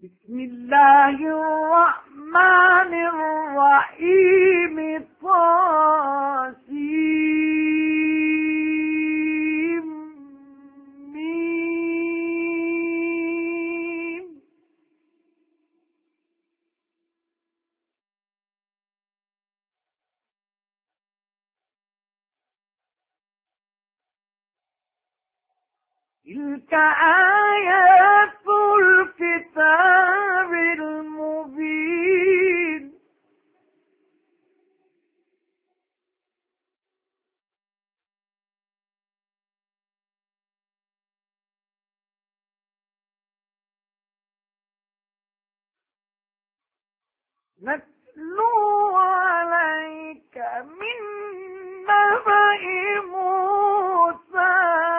بسم الله الرحمن الرحيم طاسيم ميم. تلك آيات الكتاب المبين. نتلو عليك من نبأ موسى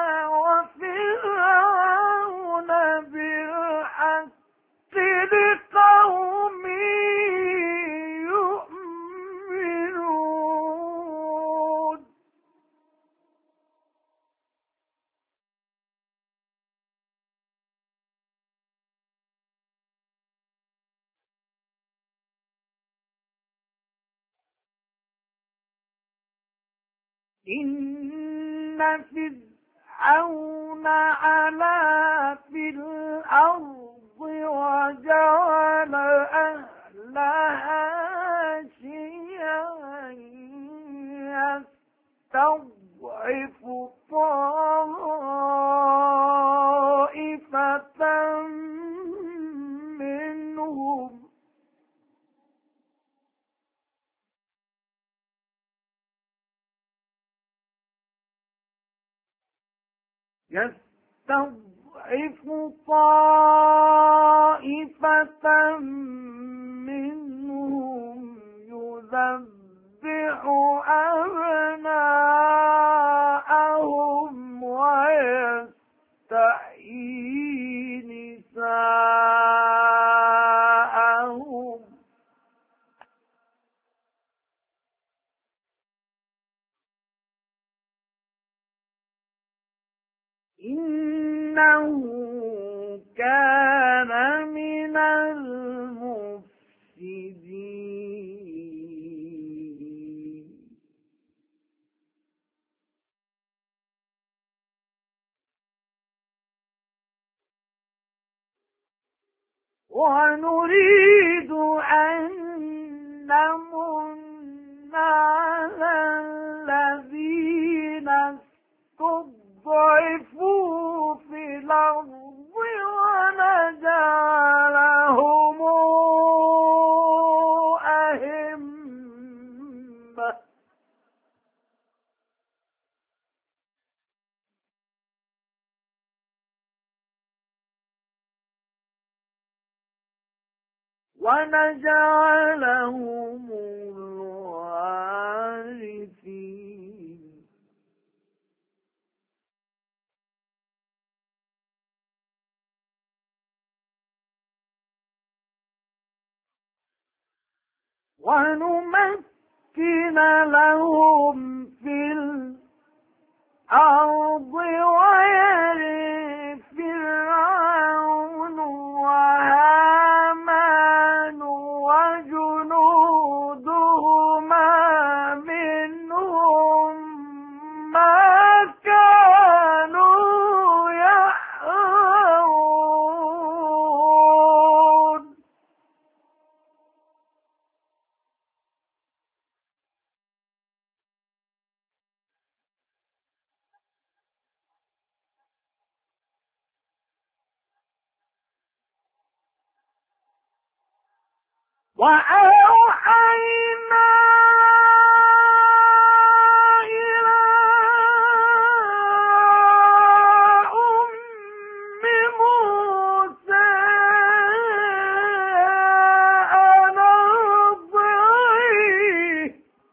وفرعون بالحق لقوم يؤمنون. إن فرعون علا في الأرض وجعل أهلها شيعا يستضعف طائفة منهم يذبح أبناءهم ويستحيي نساءهم. إنه كان من المفسدين. ونريد أن نمن على الذين استضعفوا في الأرض ونجعلهم أئمة. ونجعلهم الوارثين. ونمكن لهم في الأرض ويرث فرعون وهامان وجنودهما منهم ما كانوا يحذرون. وأوحينا إلى أم موسى أن أرضعيه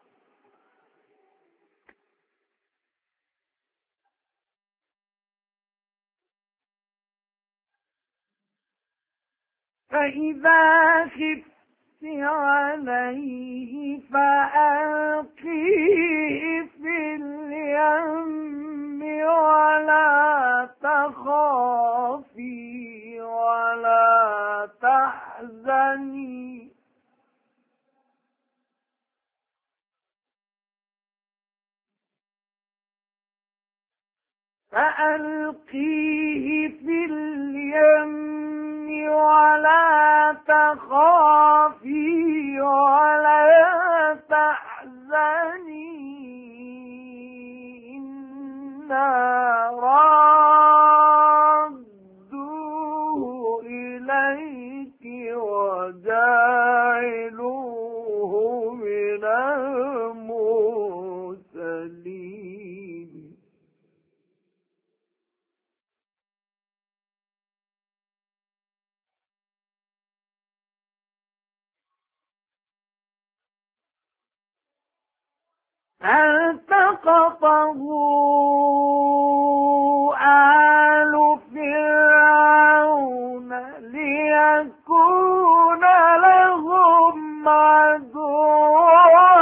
فإذا خفت عليه فألقيه في اليم ولا تخافي ولا تحزني تحزني فألقيه في اليم ولا تخافي ولا تحزني إنا رادوه إليك وجاعلوه من المرسلين فالتقطه آل فرعون ليكون لهم عدوا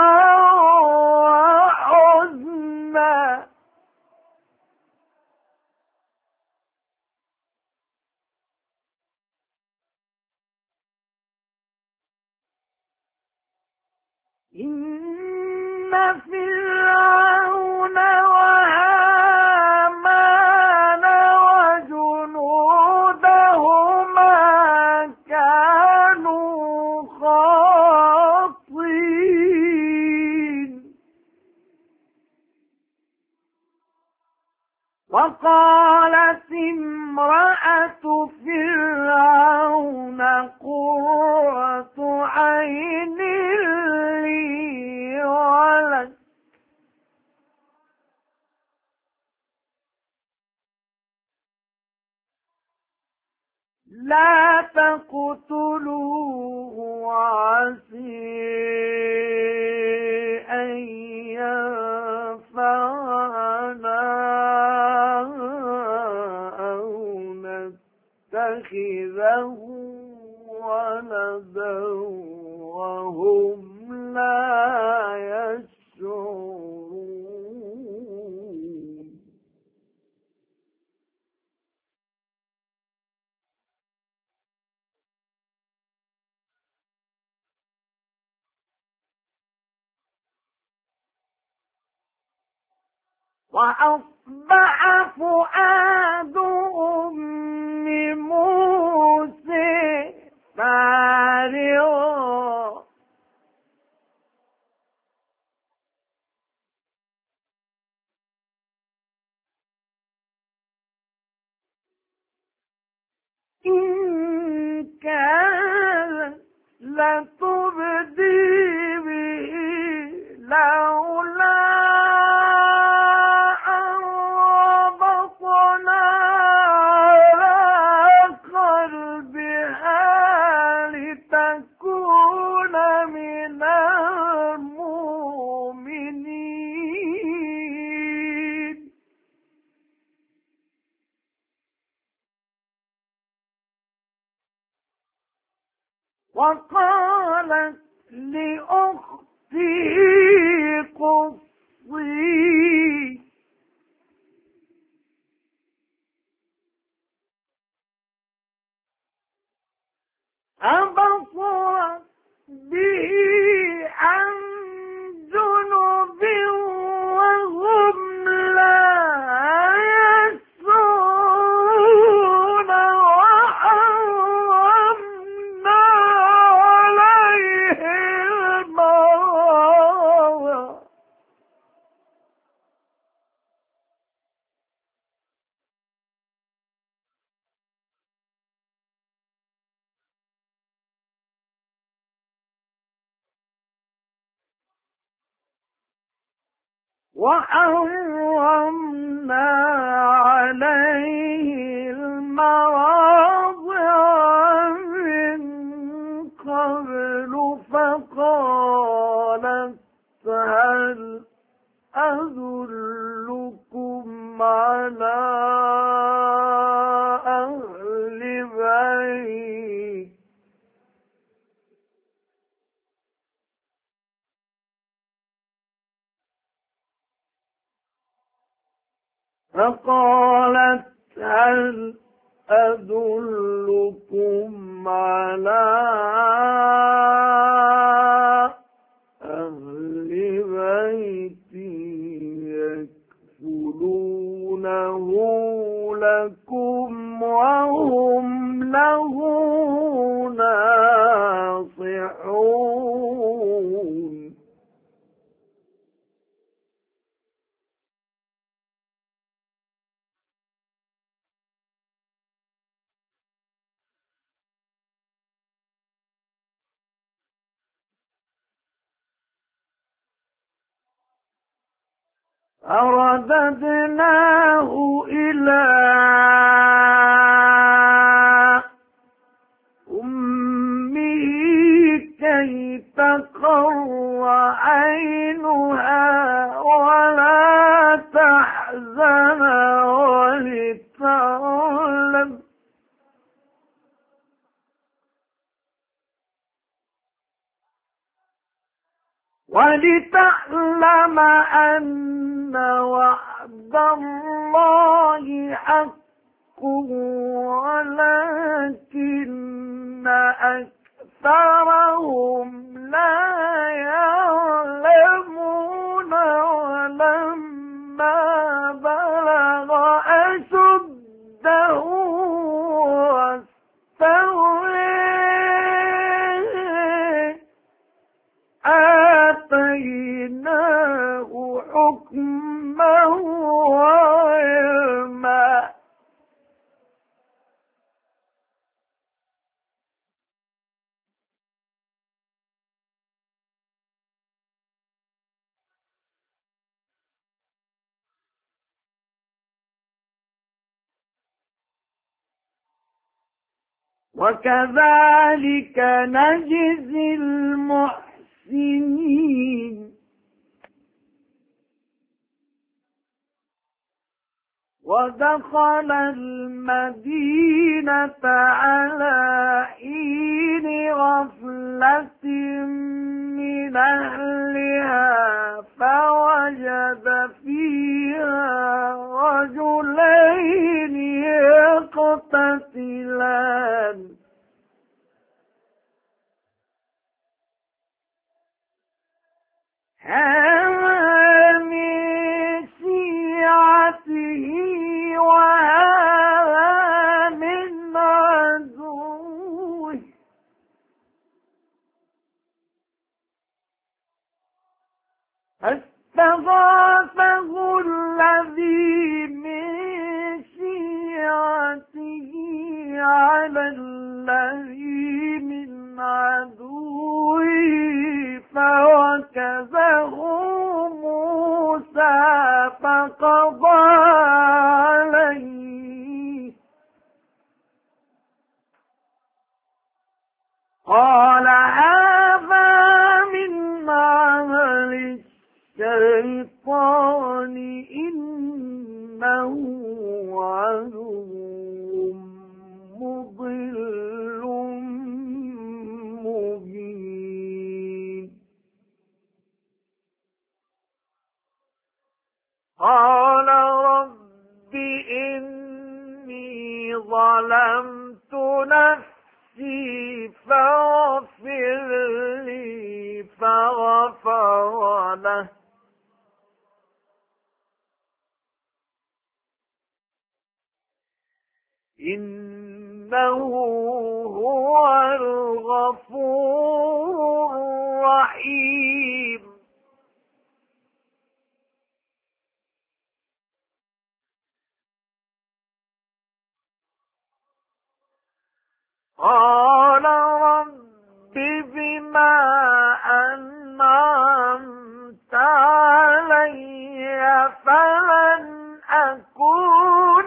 وحزنا إن فرعون وهامان وجنودهما كانوا خاطئين وقالت امرأة فرعون قرة عين لي ولك لا تقتلوه عسى أن ينفعنا أو نتخذه ولدا وهم لا يشعرون وأصبح فؤاد أم موسى فارغا إن كانت لتبدي به لولا أن ربطنا على قلبها لتكون من المؤمنين وقالت لأخته قصي أبصرت به عن جنب وهم لا يشعرون وحرمنا عليه المراضع وحرمنا عليه المراضع من قبل فقالت هل أدلكم على أهل بيت فقالت هل أدلكم على فرددناه إلى أمه كي تقر عينها ولا تحزن ولتعلم أن وعد الله حق ولكن أكثرهم لا يعلمون ولما بلغ أشده آتيناه حكما وعلما وكذلك نجزي المحسنين ودخل المدينة على حين غفلة من أهلها فوجد فيها رجلين يقتتلان هذا من شيعته وهذا من عدوه فاستغاثه الذي من شيعته على الذي من عدوه فوكزه موسى فقضى عليه قال هذا من عمل الشيطان إنه عدو مضل مبين قال رب إني ظلمت نفسي فاغفر لي فغفر له إنه هو الغفور الرحيم قال رب بما أنعمت علي فلن أكون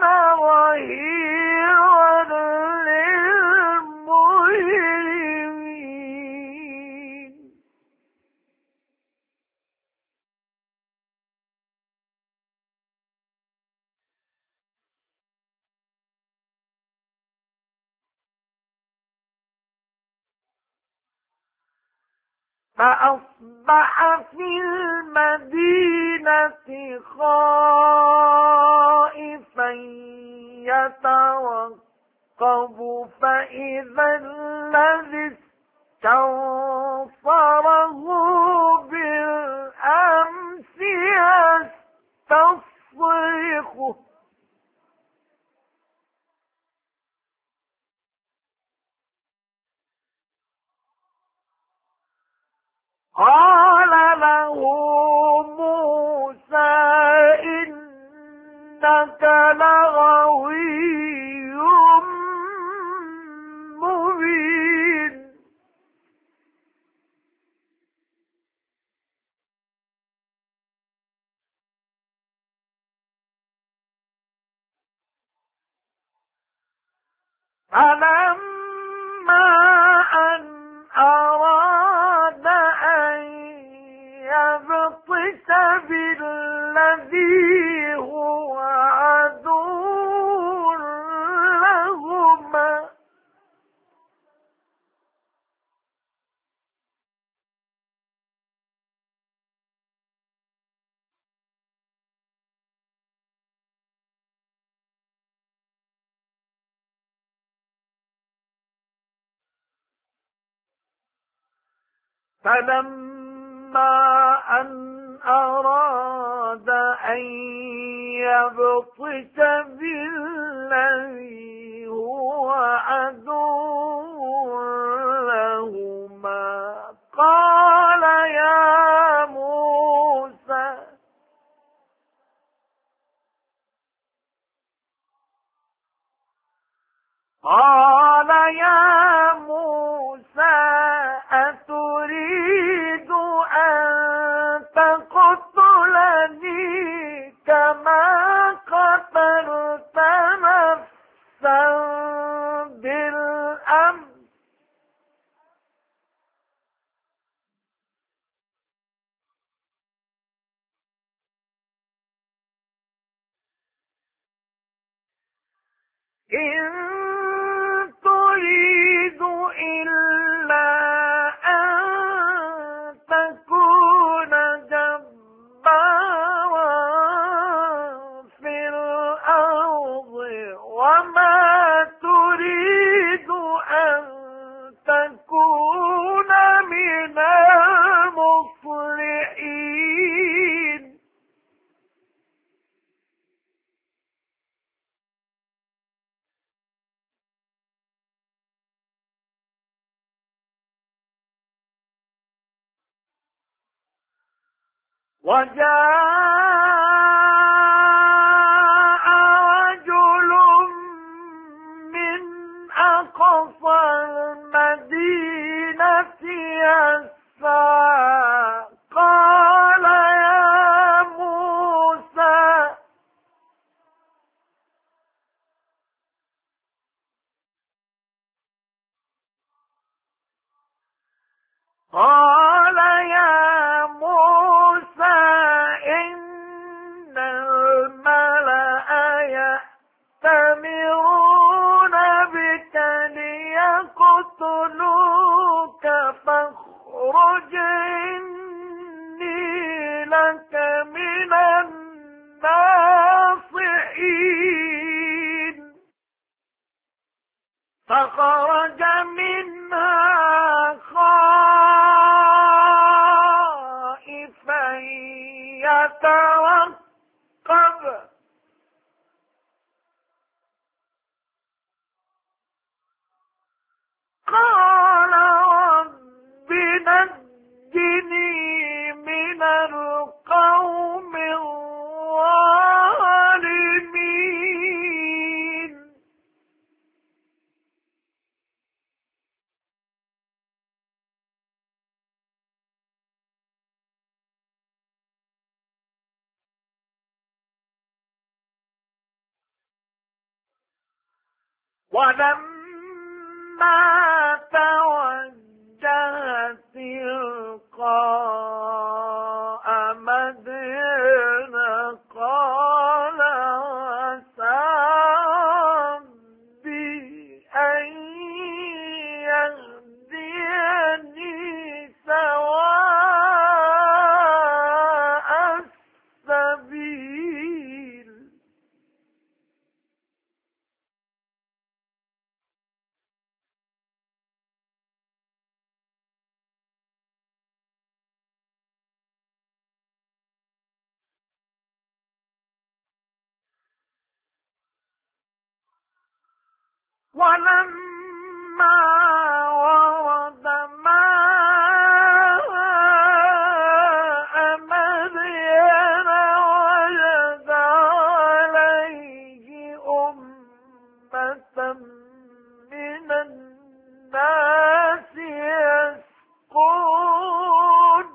ظهيرا للمجرمين فأصبح في المدينة خائفا يترقب فإذا الذي استنصره بالأمس يستصرخه قال له موسى إنك لغوي مبين فلما أن أراد أن يبطش بالذي هو عدو لهما فلما أن أراد أن يبطش بالذي هو عدو لهما قال يا موسى أتريد أن تقتلني كما قتلت نفسا بالأمس إن تريد إلا أن تكون جبارا في الأرض وما تريد أن تكون من المصلحين وجاء رجل من أقصى المدينة يسعى قال يا موسى إن الملأ يأتمرون بك ليقتلوك فاخرج إني لك من الناصحين فخرج منها خائفا يترقب قال رب نجني من القوم الظالمين ولما توجه تلقاء مدين قال عسى ربي أن يهديني سواء السبيل ولما ورد ماء مدين وجد عليه أمة من الناس يسقون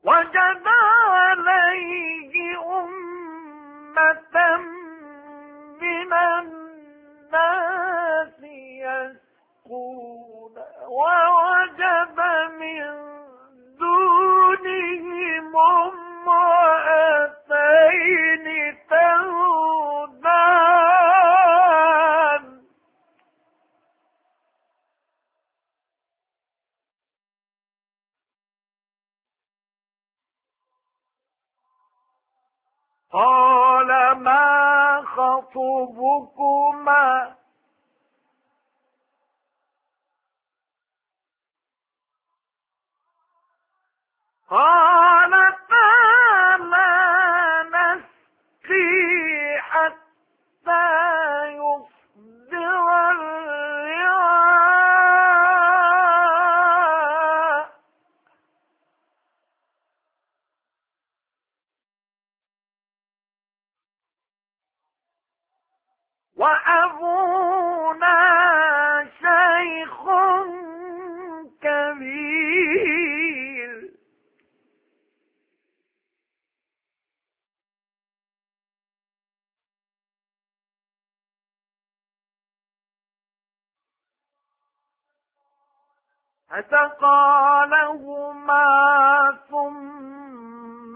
وجد عليه أمة من الناس يسقون ووجد من دونهم امرأتين تذودان قال ما خطبكما قالتا لا نسقي حتى يصدر الرعاء وأبونا شيخ كبير فسقى لهما ثم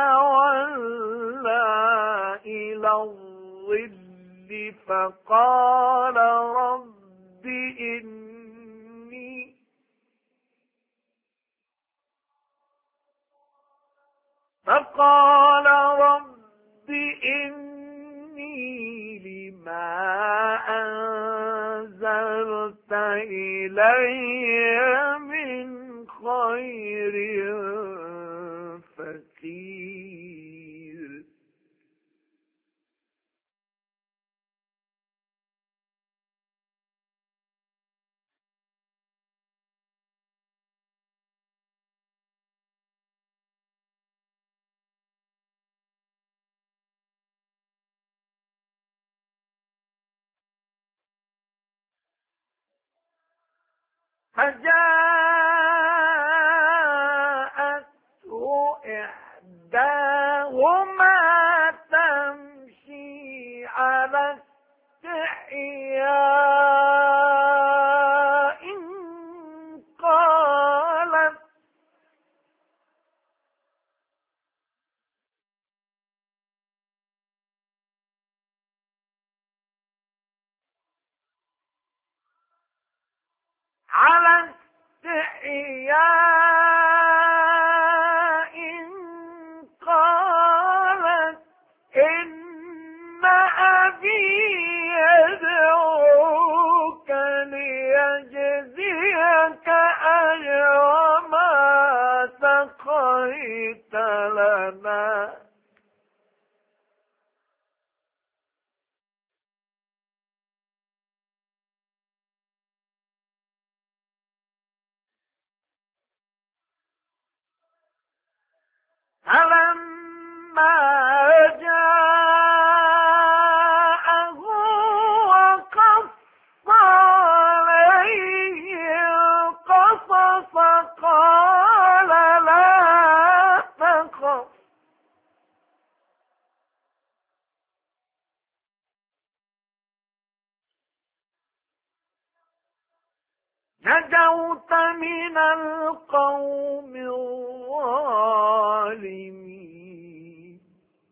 تولى إلى الظل فقال رب إني لما أنزلت إلي من خير فقير فجاءته إحداهما تمشي على استحياء قالت إن أبي يدعوك ليجزيك أجر ما سقيت لنا فلما جاءه وقص عليه القصص قال لا تخف نجوت من القوم الظالمين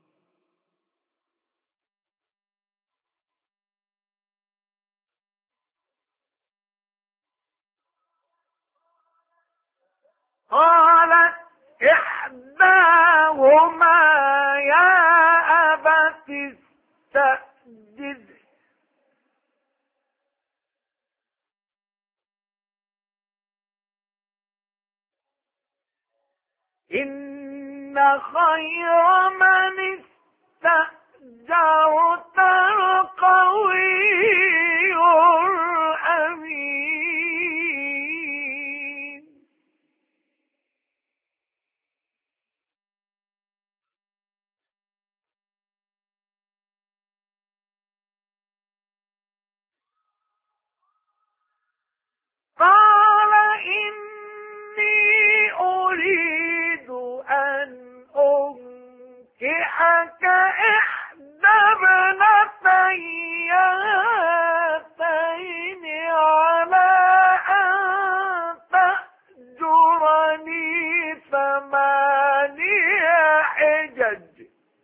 قالت إحداهما يا أبت استأجره إن خير من استأجرت القوي الأمين قال إني أريد أن حجج.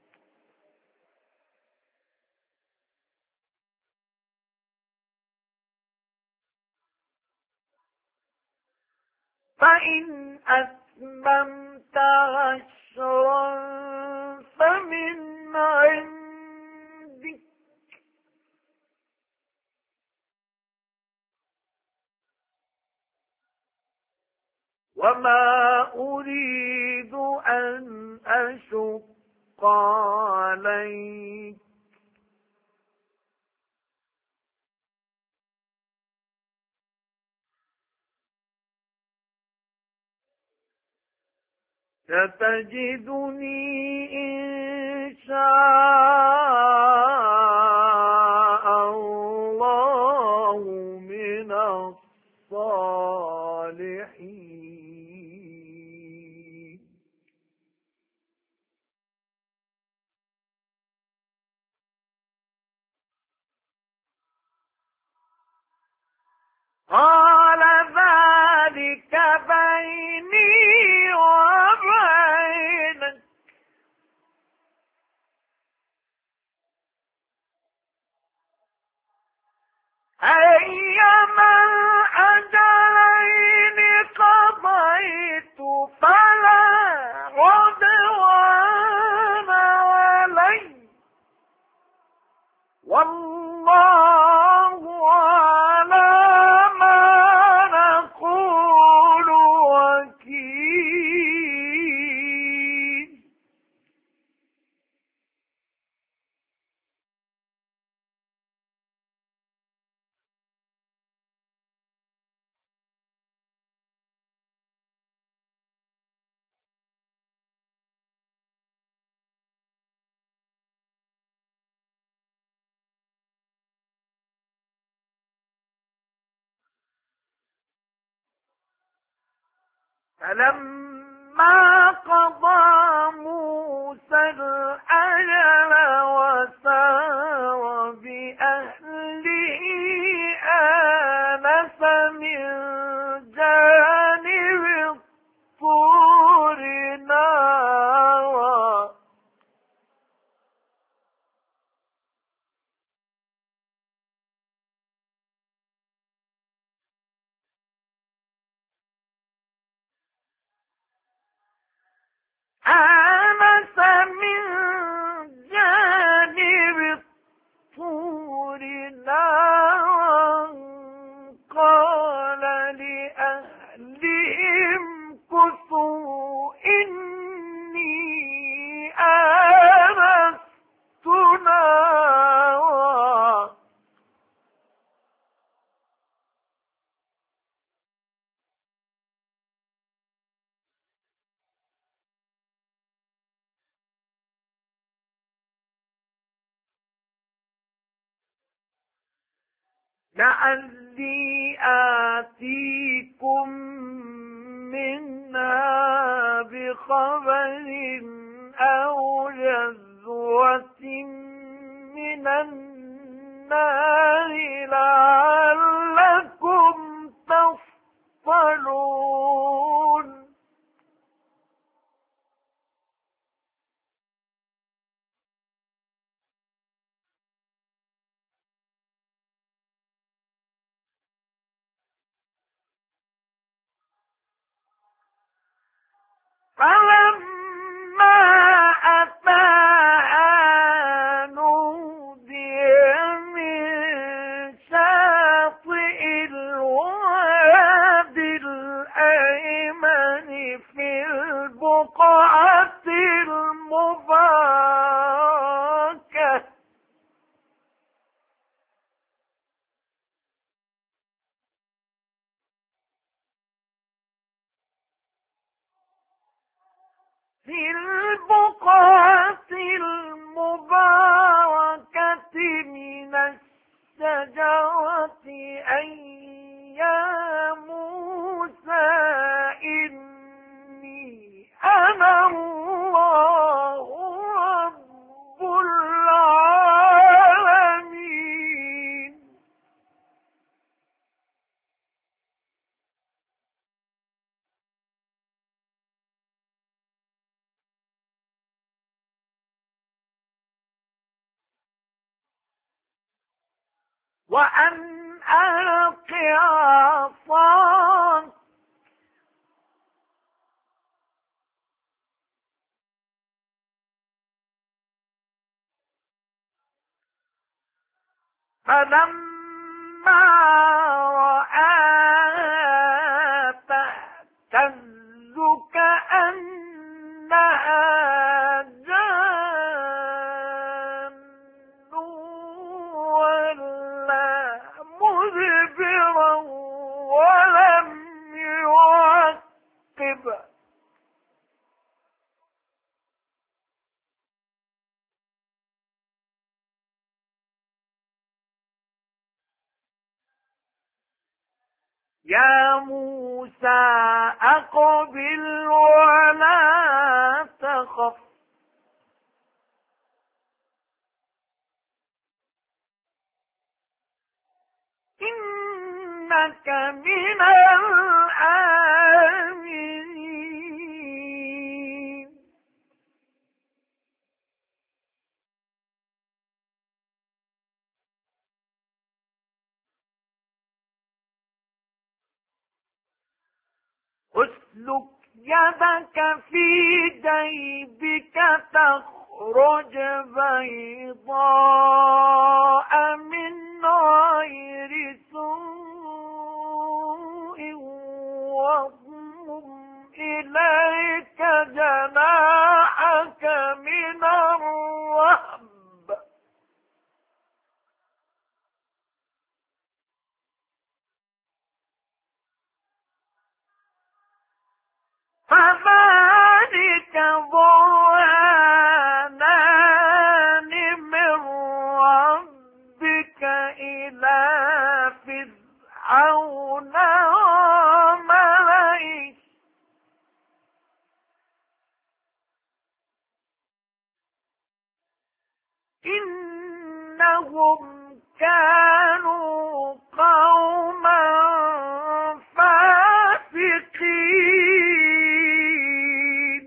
فإن أتممت عشرا فمن عندك، وما أريد أن أشق عليك، ستجدني إن شاء الله من الصالحين. قال ذلك بيني وبينك، أيما الأجلين قضيت فلا عدوان علي، والله على ما نقول وكيل. فلما قضى موسى الأجل وسار بأهله آنس من جانب الطور نارا، آنس من جانب الطور نارا، قال لأهلهم كثوا إني آنست نارا، لعلي آتيكم منها بخبر أو جذوة من النار لعلكم تصطلون. فلما أتاها نودي من شاطئ الوادي الأيمن في البقعة المباركة من الشجرة أن يا موسى إني أنا الله رب العالمين. وأن ألق عصاك فلما رآها تهتز كأنها جان ولا مدبرا ولم يعقب يا موسى أقبل ولا تخف إنك من الآمنين اسلك يدك في جيبك تخرج بيضاء من غير سوء واضمم إليك جناحك من الرهب فذلك برهانان من ربك إلى فرعون وملئه إنهم كانوا قوما فاسقين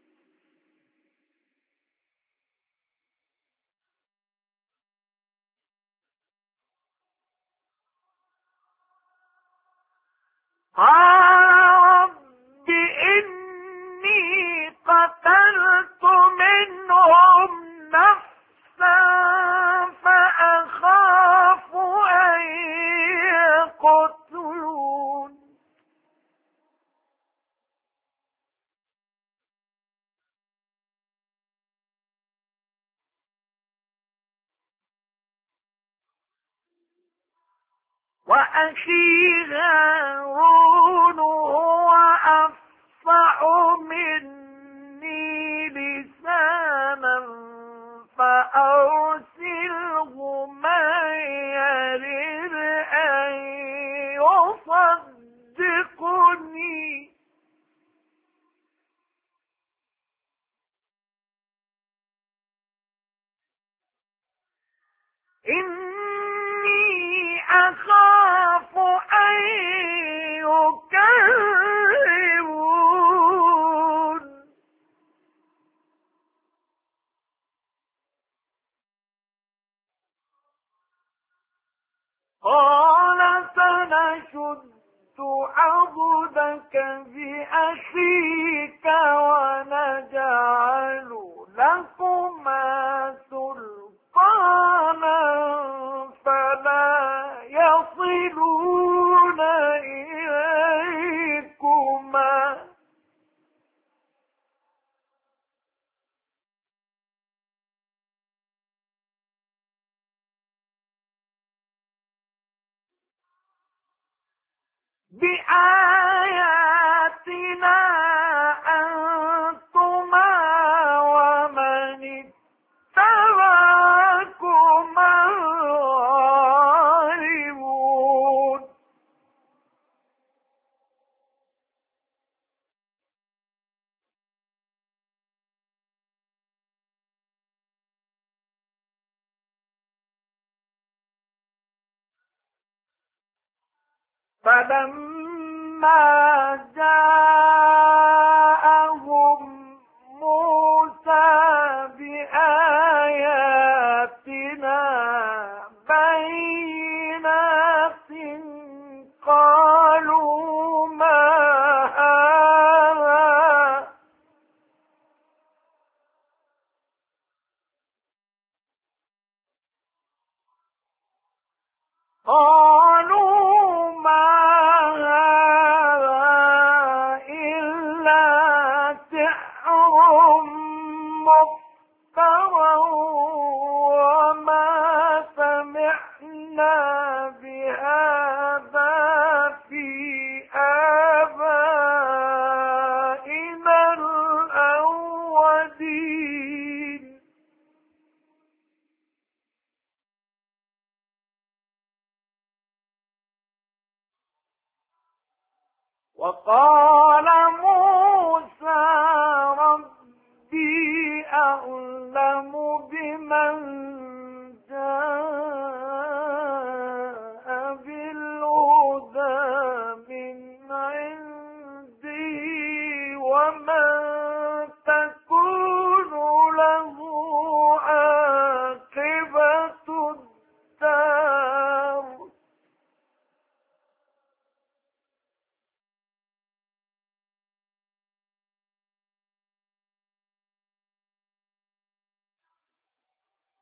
قال رب إني قتلت منهم نفسا فأخاف أن يقتلون وأخي هارون هو أفصح مني لسانا فأرسله معي يرد أن يصدقني إني أخاف أن يكذبون قال سنشد عضدك بأخيك ونجعل لكما سلطانا فلا يصلون إليكما بآياتنا أنتما ومن اتبعكما الغالبون فلما جاءهم موسى بآياتنا بينات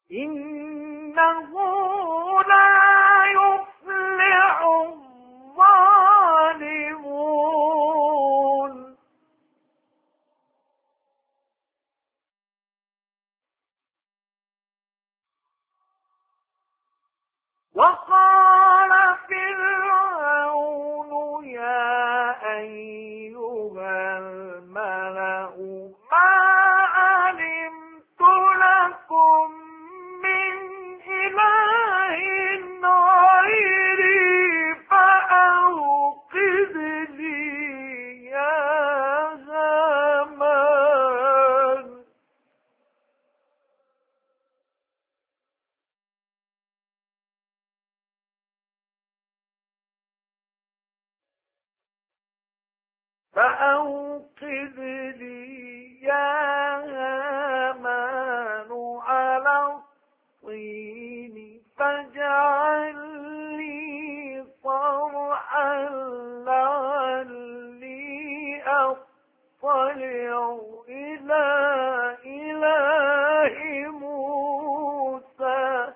إنه لا يفلح الظالمون. وقال فرعون يا أيها الملأ ما علمت لكم من إله غيري فأوقد لي يا هامان. فأوقد لي يا هامان على الطين فاجعل لي صرحا لعلي أطلع إلى إله موسى.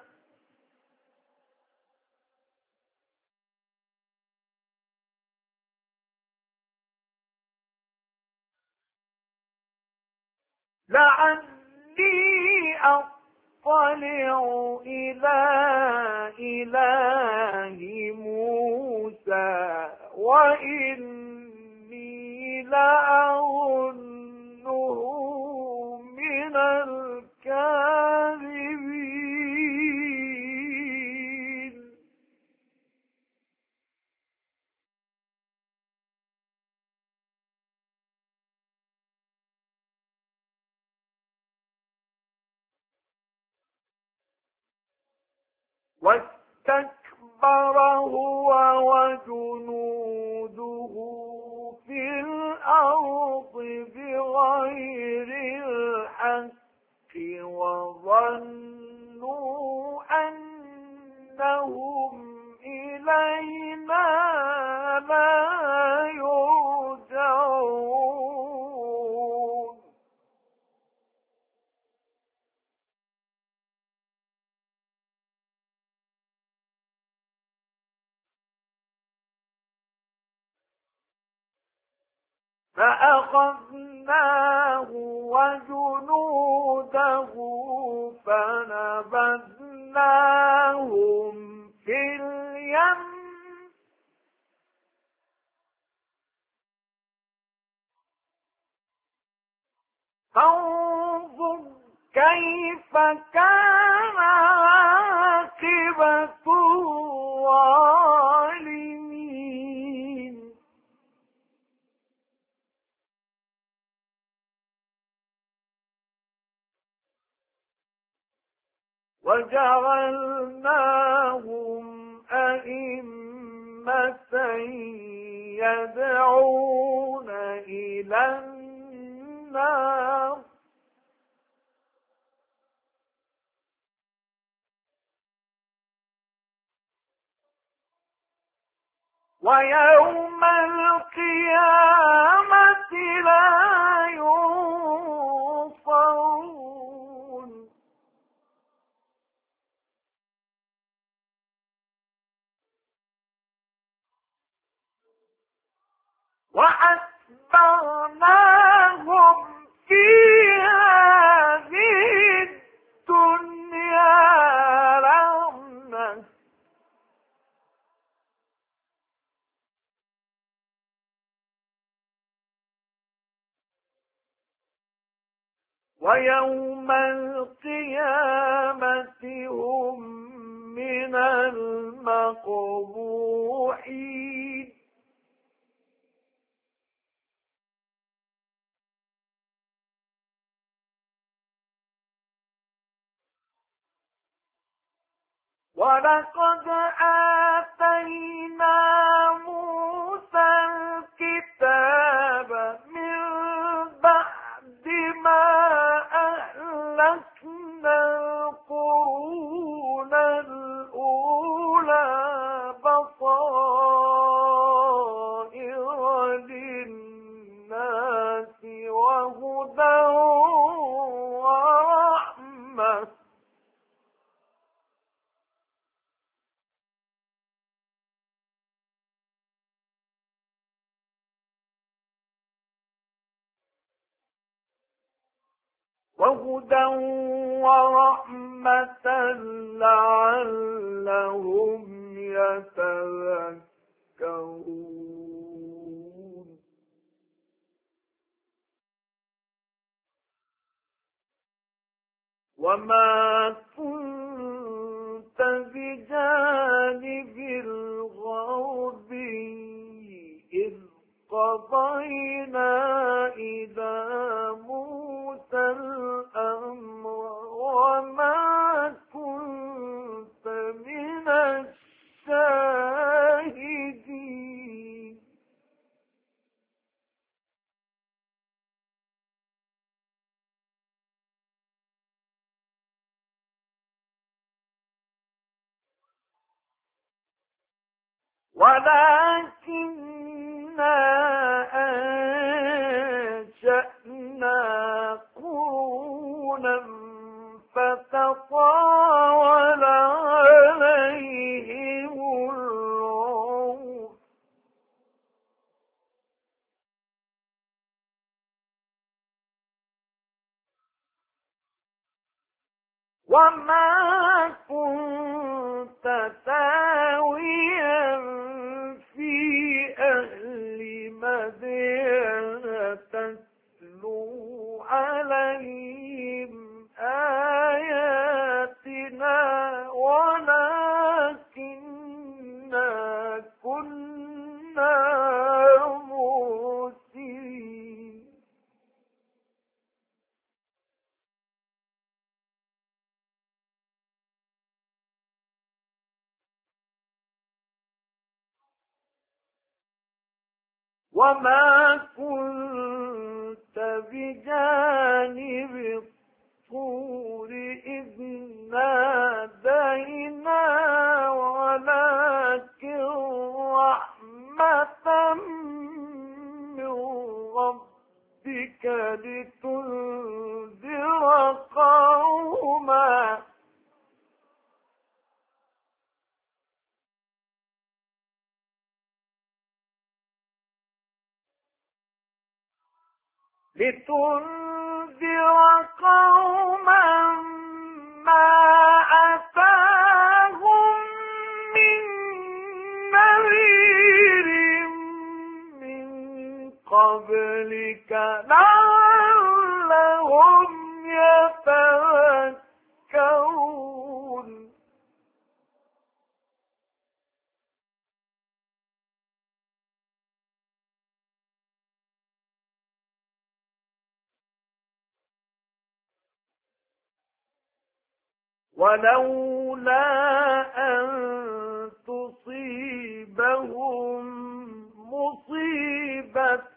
لعلي أطلع إلى إله موسى وإني لأظنه من الكاذبين. واستكبر هو وجنوده في الأرض بغير الحق وظنوا أنهم إلينا لا يرجعون. فأخذناه وجنوده فنبذناهم في اليم. فانظر كيف كان عاقبة الظالمين. وجعلناهم أئمة يدعون إلى النار. ويوم القيامة لا ينصرون. وأتبعناهم في هذه الدنيا لعنة ويوم القيامة هم من المقبوحين. ولقد آتينا موسى الكتاب من بعد ما أهلكنا القرون الأولى بصائر للناس وهدى ورحمة وهدى ورحمة لعلهم يتذكرون. وما كنت بجانب الغربي إذ قضينا إلى موسى الأمر وما كنت من الشاهدين. ولكننا أنشأنا قرونا فتطاول عليهم العمر وما كنت ثاويا في أهل مدين تتلو عليهم آياتنا ولكننا كنا مرسلين. وما كنت بجانب الطور إذ نادينا ولكن رحمة من ربك لتنذر قوما ما أتاهم من نذير من قبلك لعلهم يتذكرون. ولولا أن تصيبهم مصيبة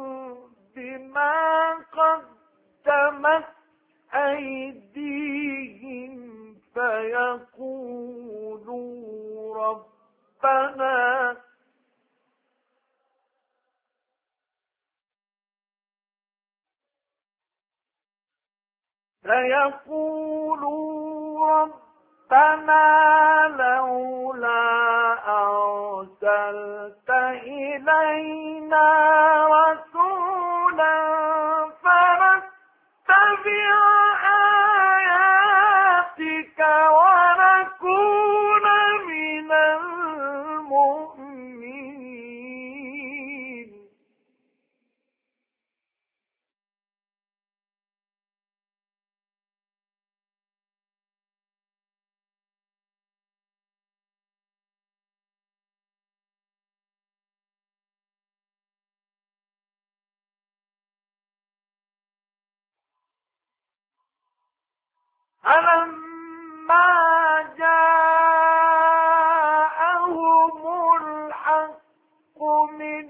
بما قدمت أيديهم فيقولوا ربنا لولا أرسلت إلينا رسولا فنتبع آياتك ونكون من المؤمنين. فلما جاءهم الحق من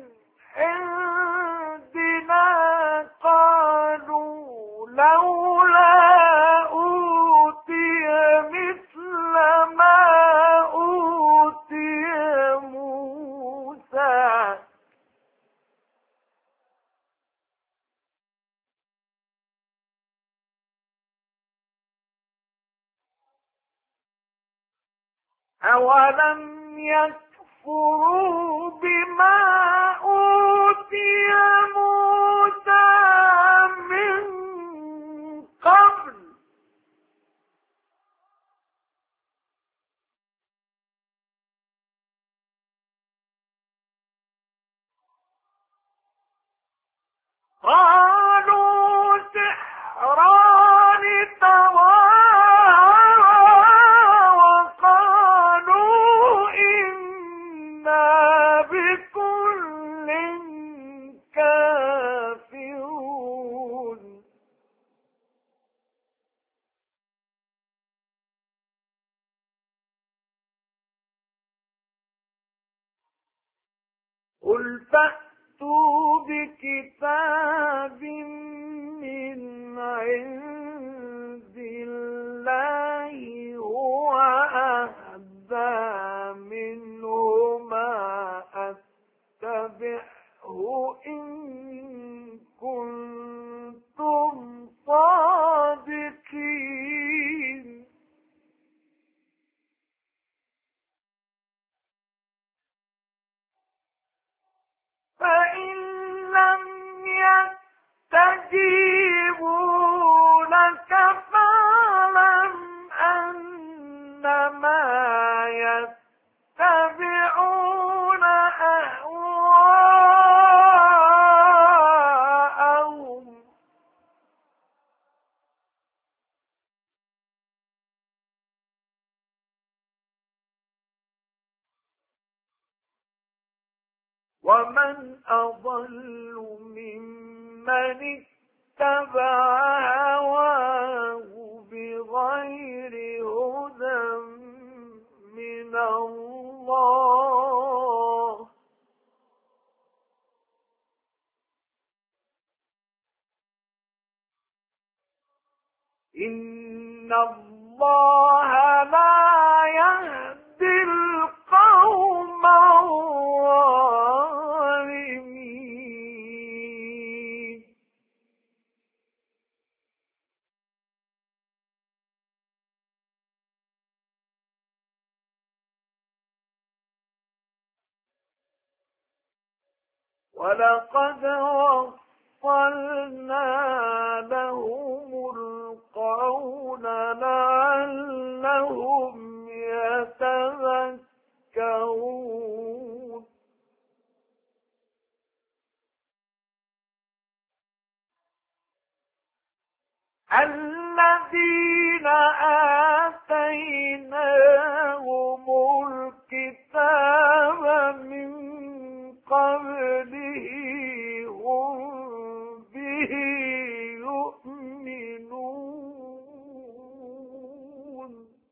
عندنا قالوا لولا أوتي مثل ما أوتي موسى أولم يكفروا بما أوتي موسى من قبل قل فأتوا بكتاب من عند الله هو أهدى منهما أتبعه إن كنتم صادقين فإن لم يستجيبوا لك فاعلم أنما يتبعون أهواءهم ومن أضل ممن اتبع هواه بغير هدى من الله إن الله لا يهدي القوم الظالمين ولقد وصلنا لهم القول لعلهم يتذكرون الذين آتيناهم الكتاب من قبله هم به يؤمنون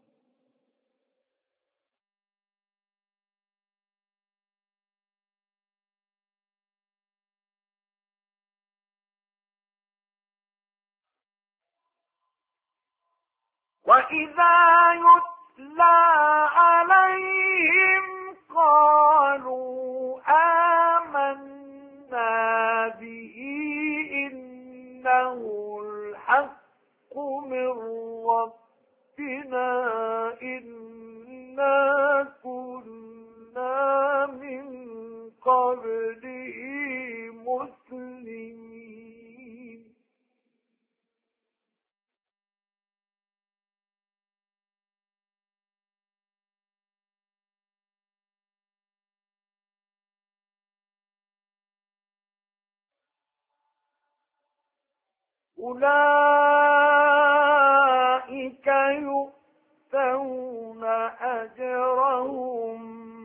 وإذا يتلى عليهم قالوا آمنا به إنه الحق من ربنا إنا كنا من قبله مسلمين أولئك يؤتون أجرهم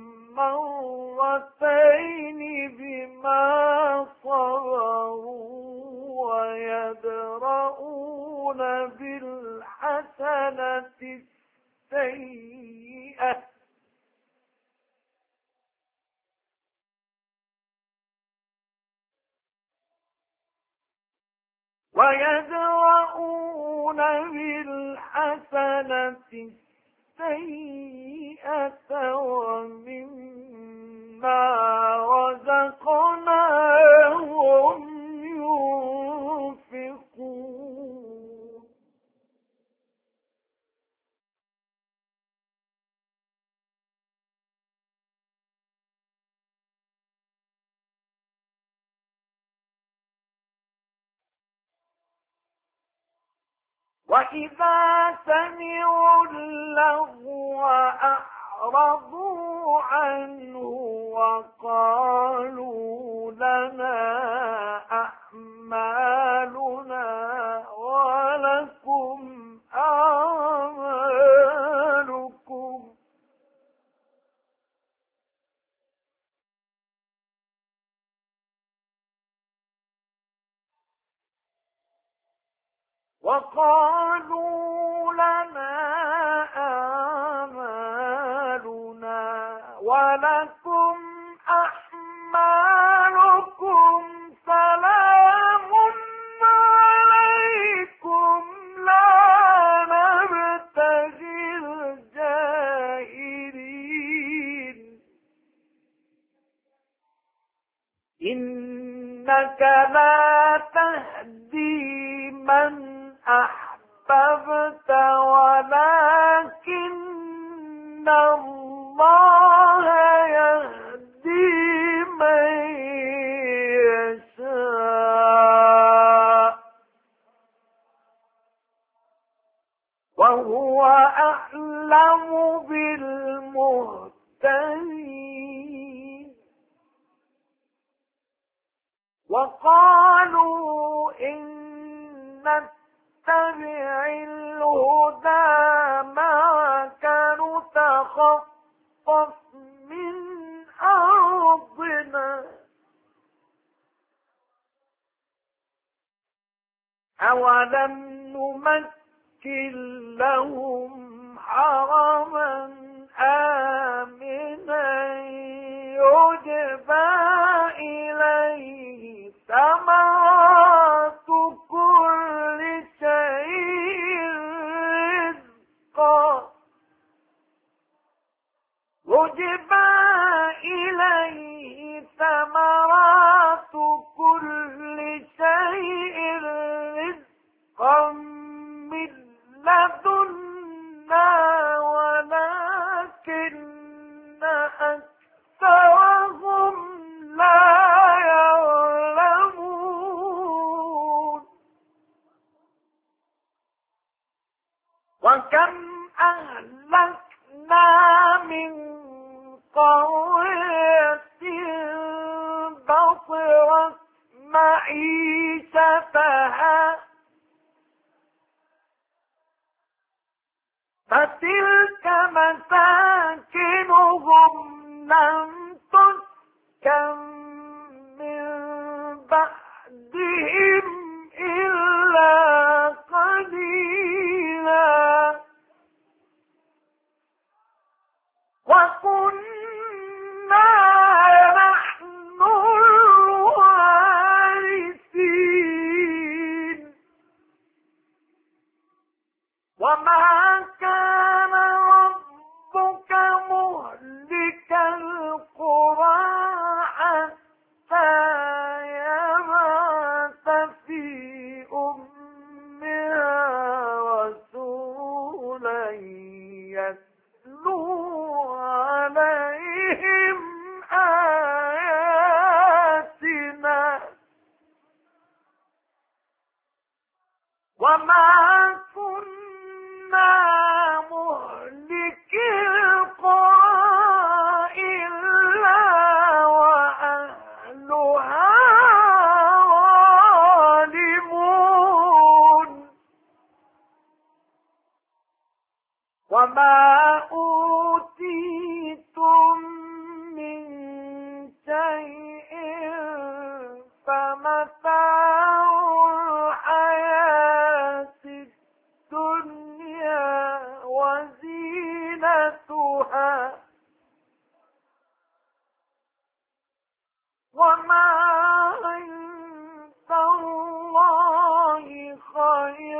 مرتين بما صبروا ويدرؤون بالحسنة السيئة ومما رزقناهم ينفقون وإذا سمعوا اللغو أعرضوا عنه وقالوا لنا أعمالنا ولكم أعمالكم وقالوا لنا أعمالنا ولكم أعمالكم إنك لا تهدي من أحببت ولكن الله يهدي من يشاء وهو أعلم بالمهتدين. وقالوا إن نتبع الهدى معك نتخطف من أرضنا أولم نمكن لهم حرما آمنا يجبى إليه ثمرات كل شيء رزقا يجبى إليه ثمرات كل شيء رزقا من لدنا ولكن أكثرهم لا يعلمون. وكم أهلكنا من قرية بطرت معيشتها فتلك مساكنهم لم تسكن من بعدهم إلا قليلا وكنا نحن الوارثين. وما كان ربك مهلك القرى حتى يبعث في أمها رسولا يتلو عليهم آياتنا وما كنا مهلك القرى إلا وأهلها ظالمون. وما أوتيتم من شيء فمتاع الحياة الدنيا وزينتها وما عند الله خير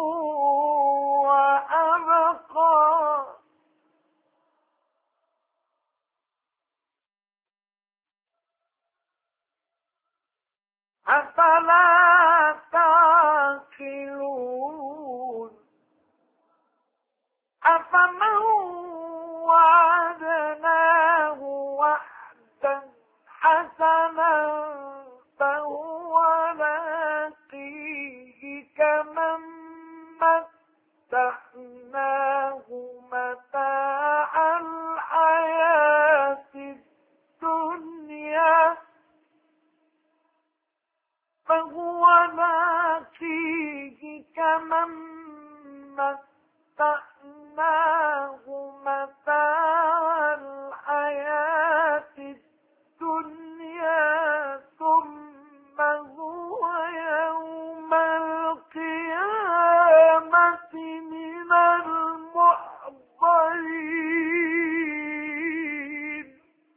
وأبقى. أفلا تعقلون. أفمن وعدناه وعدا حسنا فهو لاقيه كمن متعناه متاع الحياة الدنيا فهو لاقيه كمن متعناه متاع الحياة الدنيا ثم هو يوم القيامة من المحضرين.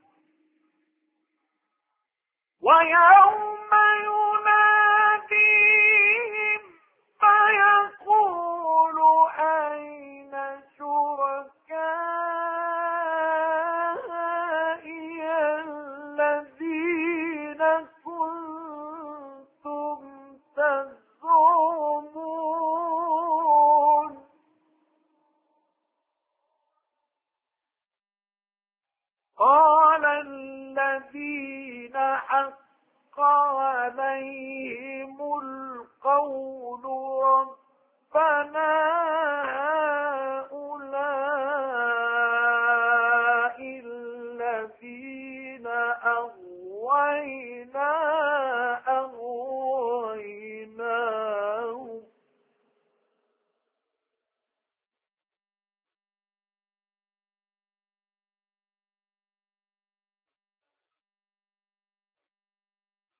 ويوم يناديهم فيقول أين شركائي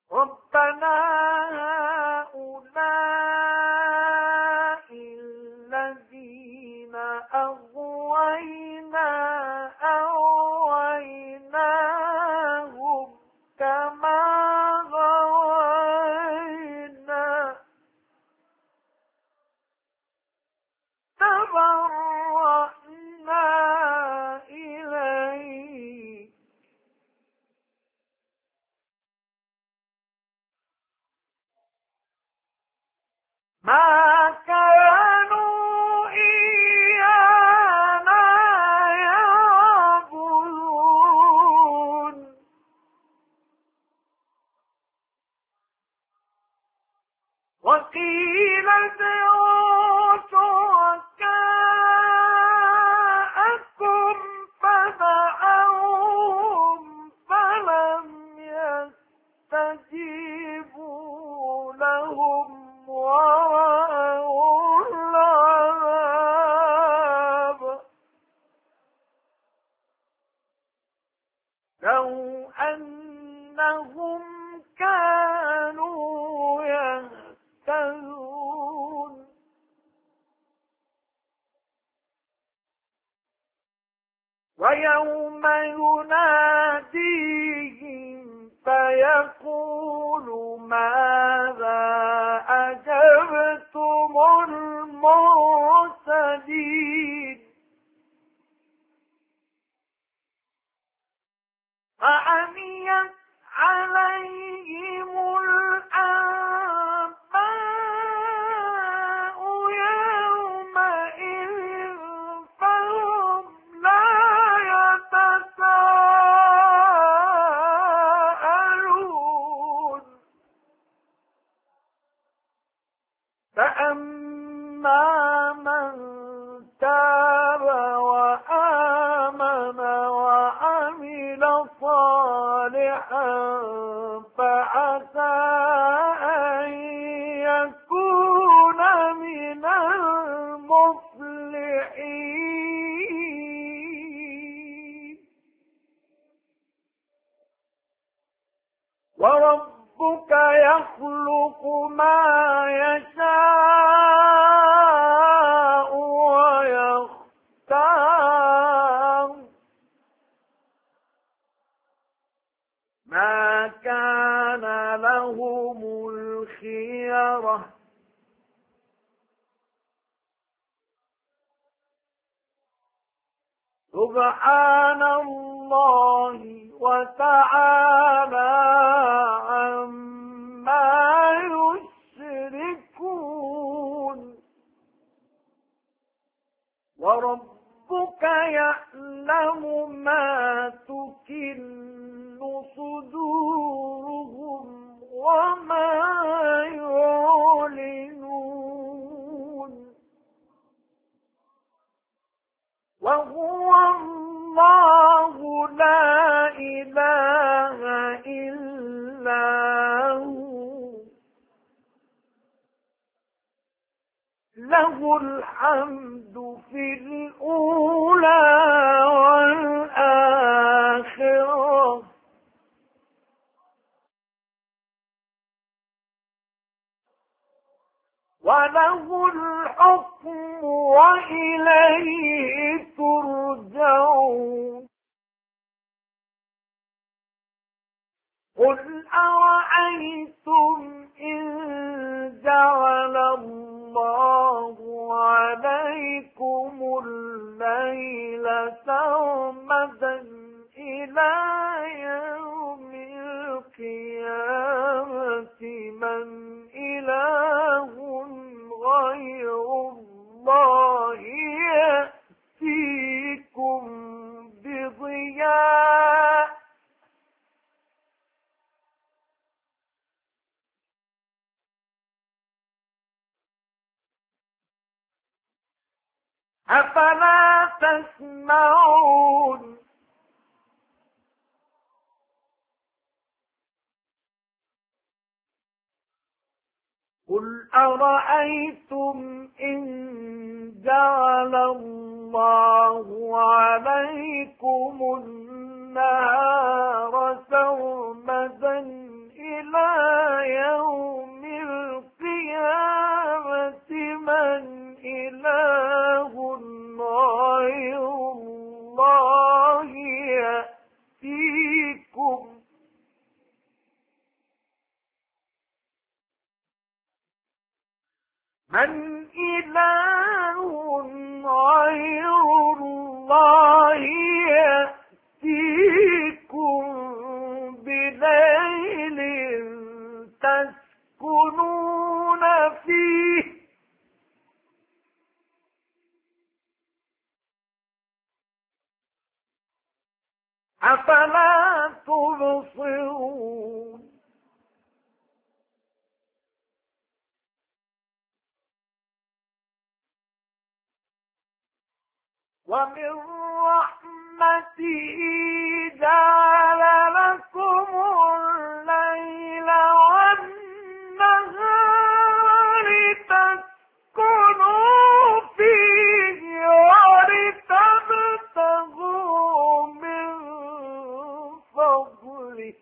ربنا هؤلاء الذين أغوينا أغويناهم كما غوينا تبرأنا إليك ما كانوا إيانا يعبدون وقيل ادعوا شركاءكم فدعوهم فلم يستجيبوا لهم ورأوا العذاب لو أنهم كانوا يهتدون ويوم يناديهم فيقول ماذا أجبتم المرسلين فعميت عليهم الأنباء يومئذ فهم لا يتساءلون فأما من تاب وآمن وعمل صالحا فعسى أن يكون من المفلحين وربك يخلق ما يشاء ويختار ما كان لهم الخيرة سبحان الله وتعالى عما يشركون وربك يعلم ما تكن صدورهم وما يعلنون وهو الله لا إله إلا هو له الحمد في الأولى والآخرة وله الحكم وإليه ترجعون قل أرأيتم إن جعل الله عليكم الليل سرمدا إلى يوم القيامة من إله غير الله يأتيكم بضياء أفلا تسمعون قل أرأيتم إن جعل الله عليكم النهار سرمدا إلى إله غير الله يأتيكم بليل تسكنون فيه أفلا تبصرون ومن رحمته جعل لكم الليل والنهار تسكنوا فيه ولتبتغوا من فضله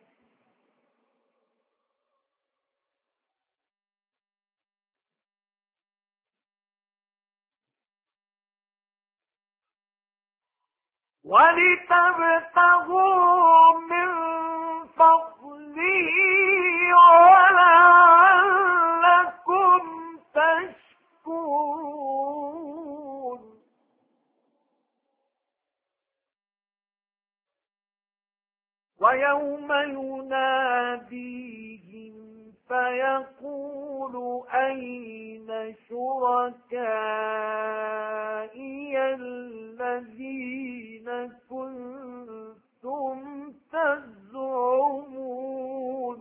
ولعلكم تشكرون ويوم يناديهم فيقول أين شركائي الذين كنتم تزعمون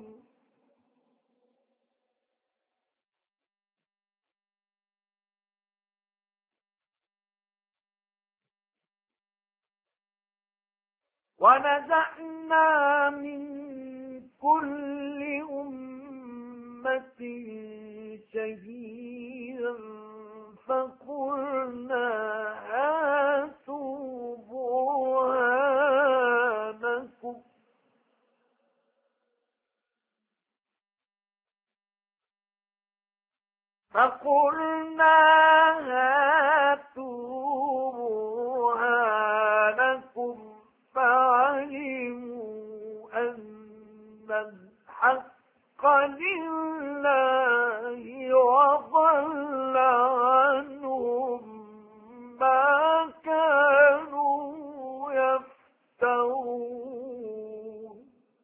ونزعنا من كل أمة شهيدا فقلنا هاتوا برهانكم فعلموا أن الحق لله وضل عنهم ما كانوا يفترون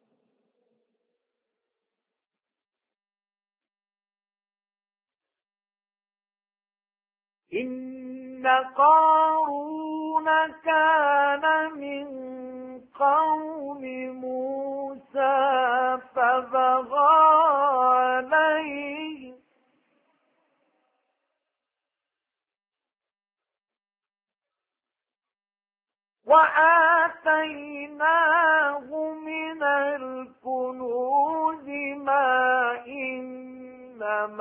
إن قارون كان من قوم موسى فبغى عليه وآتيناه من الكنوز ما إن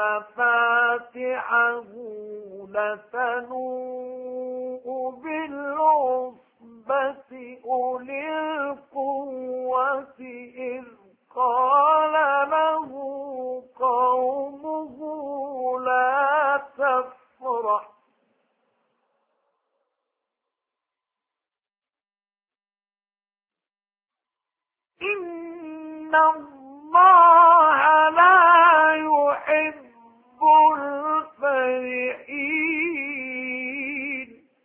مفاتحه لتنوء بالعصبة أولي القوة إذ قال له قومه لا تفرح إن الله لا يحب الفرحين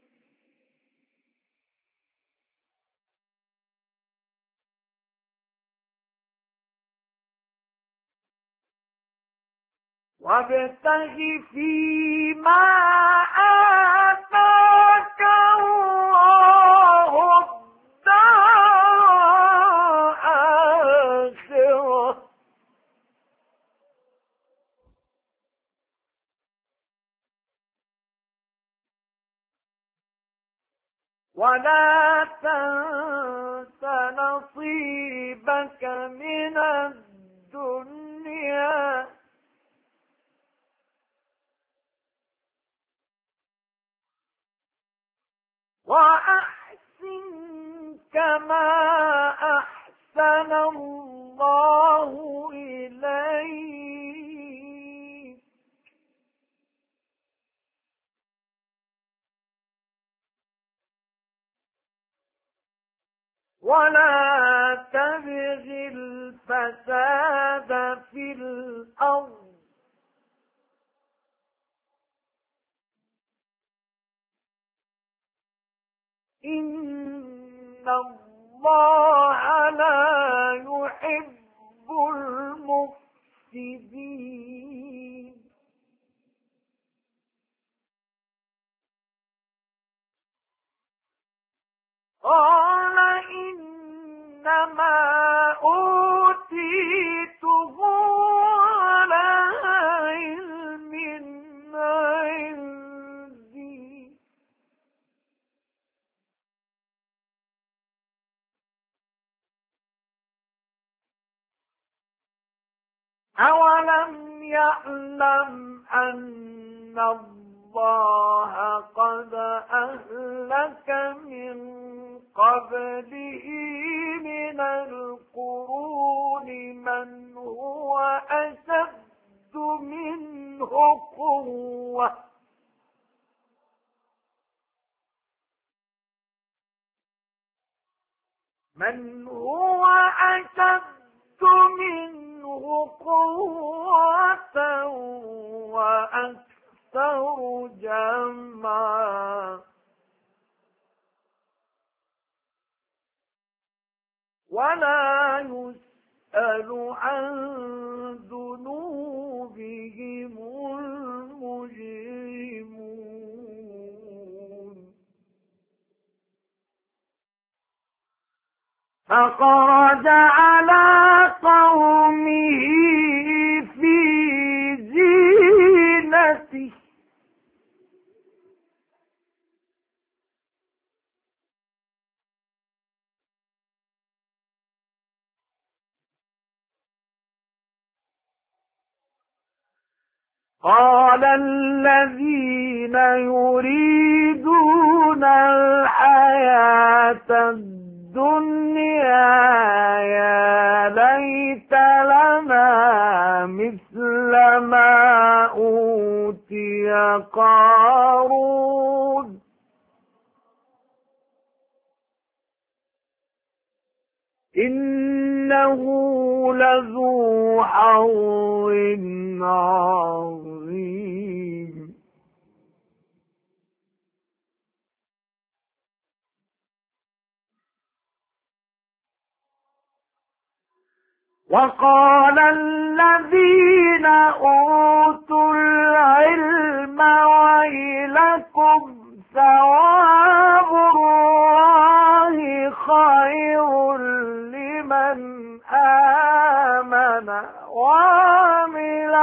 وابتغ فيما آتاك الله الدار الآخرة ولا تنس نصيبك من الدنيا وأحسن كما أحسن الله إليك ولا تبغ الفساد في الأرض إن الله لا يحب المفسدين. قال إنما أوتيته على علم عندي أولم يعلم أن الله قد أهلك من قبله من القرون من هو أشد منه قوة وأكثر جمعا ولا يسأل عن ذنوبهم المجرمون. فخرج على قومه في زينته قال الذين يريدون الحياة الدنيا يا ليت لنا مثل ما أوتي قارون إنه لذو حظ عظيم. وقال الذين أوتوا العلم ويلكم ثواب الله خير لمن آمن وعمل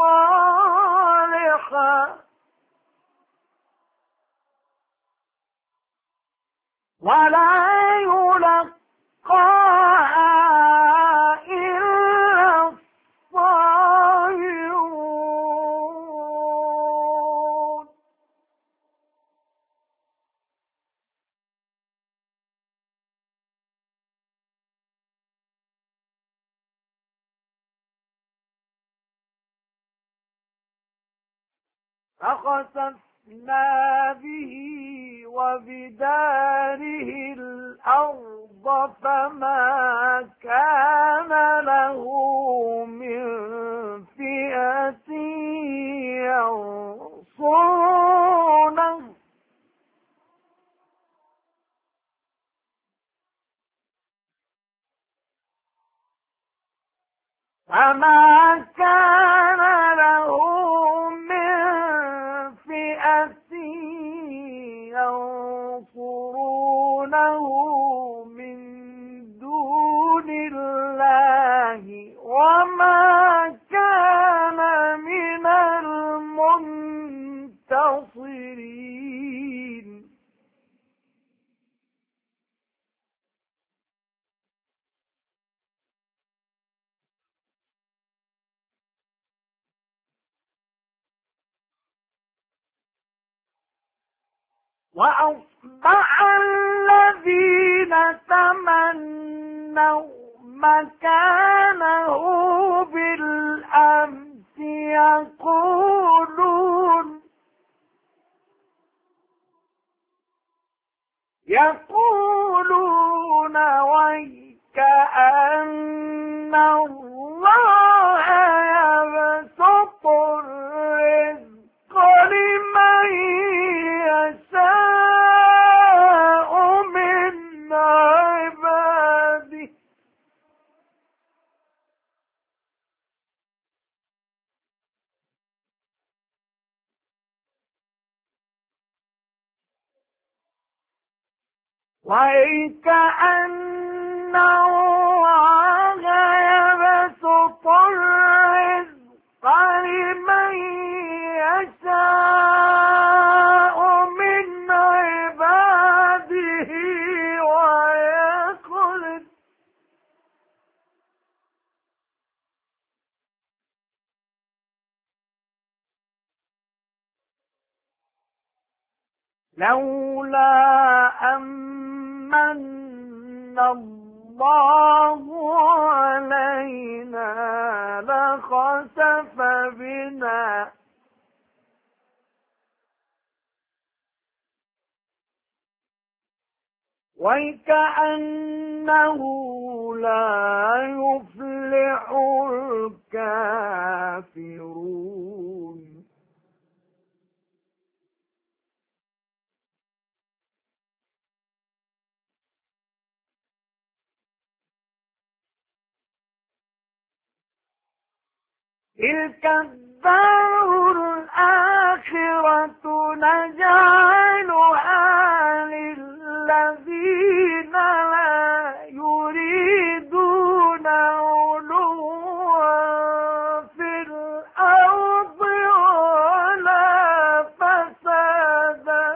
صالحا ولا يلقاها إلا الصابرون. فخسفنا به وبداره الأرض فما كان له من فئة ينصرونه فما كان له من فئة ينصرونه من دون الله وما كان من المنتصرين. وأصبح الذين تمنوا مكانه بالأمس يقولون ويكأن الله يبسط الرزق لمن يشاء وَكَأَنَّ اللَّهَ يَبْسُطُ الرِّزْقَ لِمَن يَشَاءُ مِنْ عِبَادِهِ وَيَقْدِرُ لولا أمن الله علينا لخسف بنا وكأنه لا يفلح الكافرون تلك الدار الآخرة نجعلها للذين لا يريدون علوا في الأرض ولا فسادا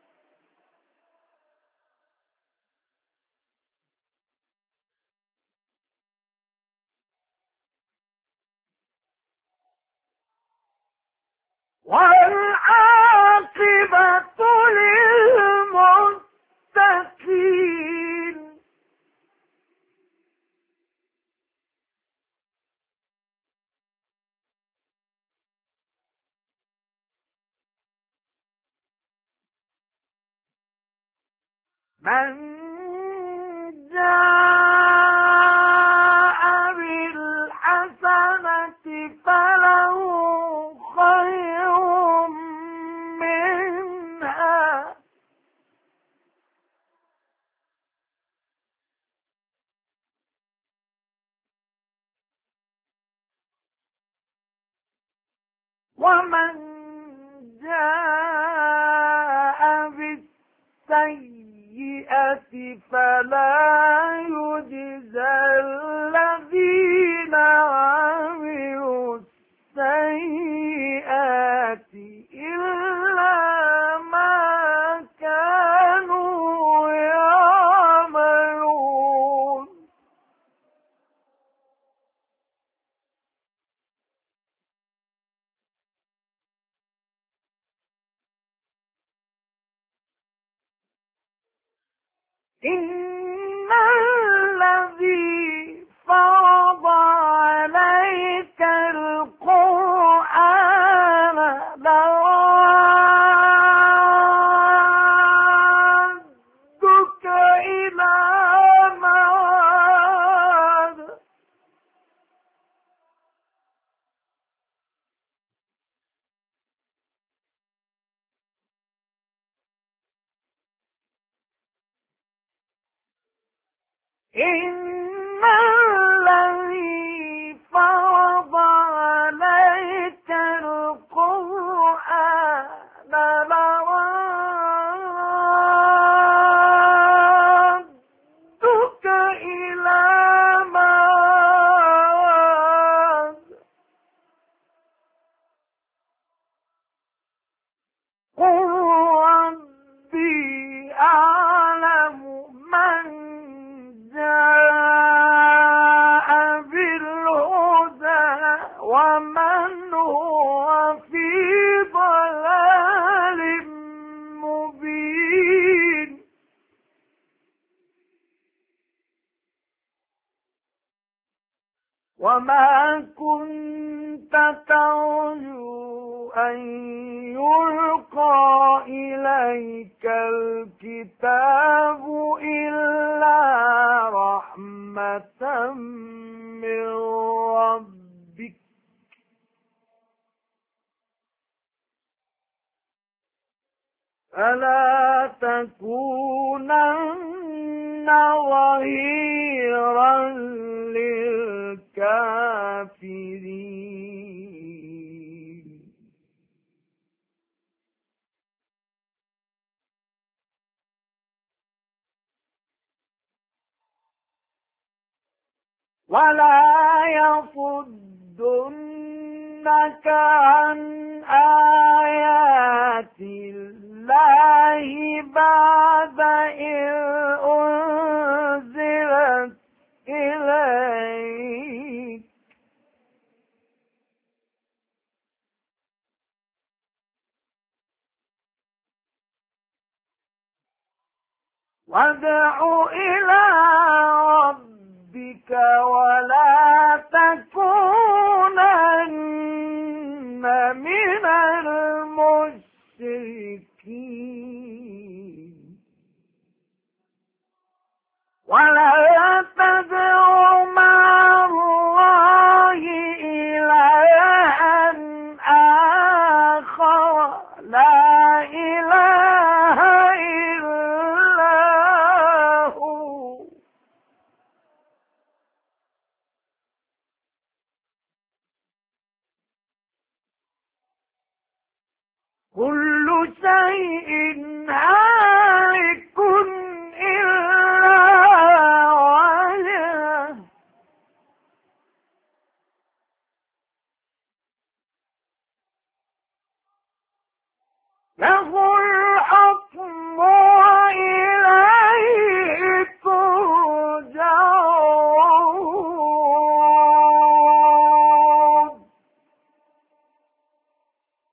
والعاقبة للمتقين من جاء بالحسنة فله خير منها ومن جاء بالسيئة فلا يجزى الذين عملوا السيئات إلا ما كانوا يعملون إن الذي فرض عليك القرآن لرادك إلى معاد إن الذي فرض عليك القرآن لرادك إلى معاد قل ربي أعلم من جاء بالهدى ومن هو في ضلال مبين وما كنت ترجو أن يلقى إليك الكتاب إلا رحمة من ربك فلا تكونن ظهيرا للكافرين ولا يصدنك عن آيات الله بعد إذ أنزلت إليك وادع إلى ربك ولا تكونن من المشركين ولا تدع مع الله إلها آخر لا إله إلا هو كل شيء هالك إلا وجهه له